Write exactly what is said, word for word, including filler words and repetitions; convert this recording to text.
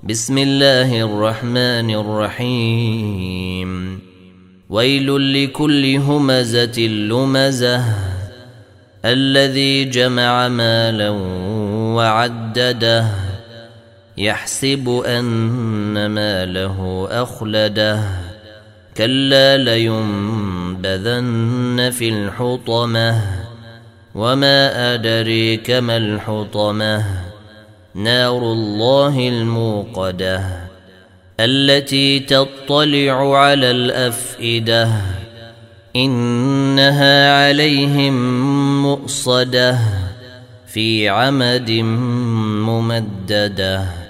بسم الله الرحمن الرحيم ويل لكل همزة لمزة الذي جمع مالا وعدده يحسب أن ماله أخلده كلا لينبذن في الحطمة وما أدريك ما الحطمة نار الله الموقدة التي تطلع على الأفئدة إنها عليهم مؤصدة في عمد ممدده.